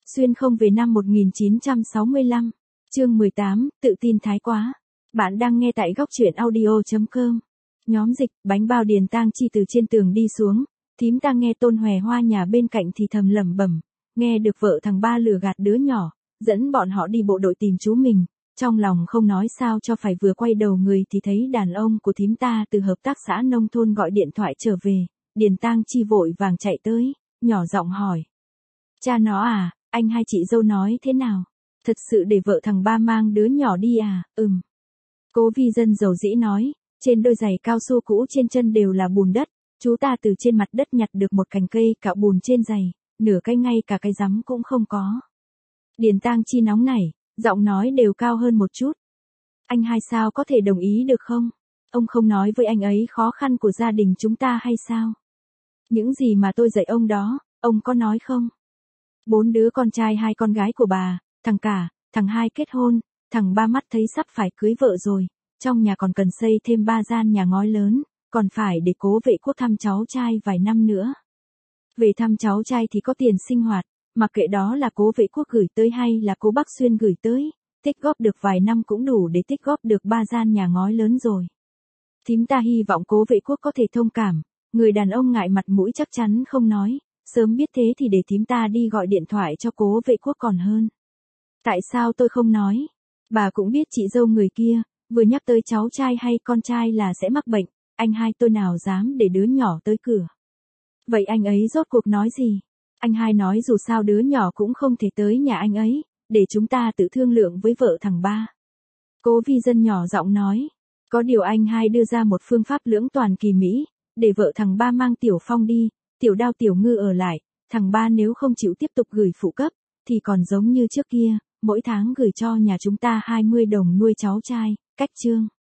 Xuyên không về năm 1965. Chương 18, tự tin thái quá. Bạn đang nghe tại góc truyện audio.com. Nhóm dịch, bánh bao Điền Tang Chi từ trên tường đi xuống, thím ta nghe Tôn Hòe Hoa nhà bên cạnh thì thầm lẩm bẩm, nghe được vợ thằng ba lừa gạt đứa nhỏ, dẫn bọn họ đi bộ đội tìm chú mình, trong lòng không nói sao cho phải, vừa quay đầu người thì thấy đàn ông của thím ta từ hợp tác xã nông thôn gọi điện thoại trở về. Điền Tang Chi vội vàng chạy tới, nhỏ giọng hỏi: cha nó à, anh hai chị dâu nói thế nào? Thật sự để vợ thằng ba mang đứa nhỏ đi à? Cố Vi Dân dầu dĩ nói, trên đôi giày cao su cũ trên chân đều là bùn đất, chú ta từ trên mặt đất nhặt được một cành cây cạo bùn trên giày, nửa cái ngay cả cái rắm cũng không có. Điền Tang Chi nóng nảy, giọng nói đều cao hơn một chút. Anh hai sao có thể đồng ý được không? Ông không nói với anh ấy khó khăn của gia đình chúng ta hay sao? Những gì mà tôi dạy ông đó, ông có nói không? 4 đứa con trai 2 con gái của bà, thằng cả, thằng hai kết hôn, thằng ba mắt thấy sắp phải cưới vợ rồi, trong nhà còn cần xây thêm 3 gian nhà ngói lớn, còn phải để Cố Vệ Quốc thăm cháu trai vài năm nữa. Về thăm cháu trai thì có tiền sinh hoạt, mặc kệ đó là Cố Vệ Quốc gửi tới hay là Cố Bắc Xuyên gửi tới, tích góp được vài năm cũng đủ để tích góp được 3 gian nhà ngói lớn rồi. Thím ta hy vọng Cố Vệ Quốc có thể thông cảm, người đàn ông ngại mặt mũi chắc chắn không nói, sớm biết thế thì để thím ta đi gọi điện thoại cho Cố Vệ Quốc còn hơn. Tại sao tôi không nói? Bà cũng biết chị dâu người kia, vừa nhắc tới cháu trai hay con trai là sẽ mắc bệnh, anh hai tôi nào dám để đứa nhỏ tới cửa. Vậy anh ấy rốt cuộc nói gì? Anh hai nói dù sao đứa nhỏ cũng không thể tới nhà anh ấy, để chúng ta tự thương lượng với vợ thằng ba. Cố Vi Dân nhỏ giọng nói, có điều anh hai đưa ra một phương pháp lưỡng toàn kỳ mỹ, để vợ thằng ba mang Tiểu Phong đi, Tiểu Đao Tiểu Ngư ở lại, thằng ba nếu không chịu tiếp tục gửi phụ cấp, thì còn giống như trước kia, mỗi tháng gửi cho nhà chúng ta 20 đồng nuôi cháu trai, cách chương.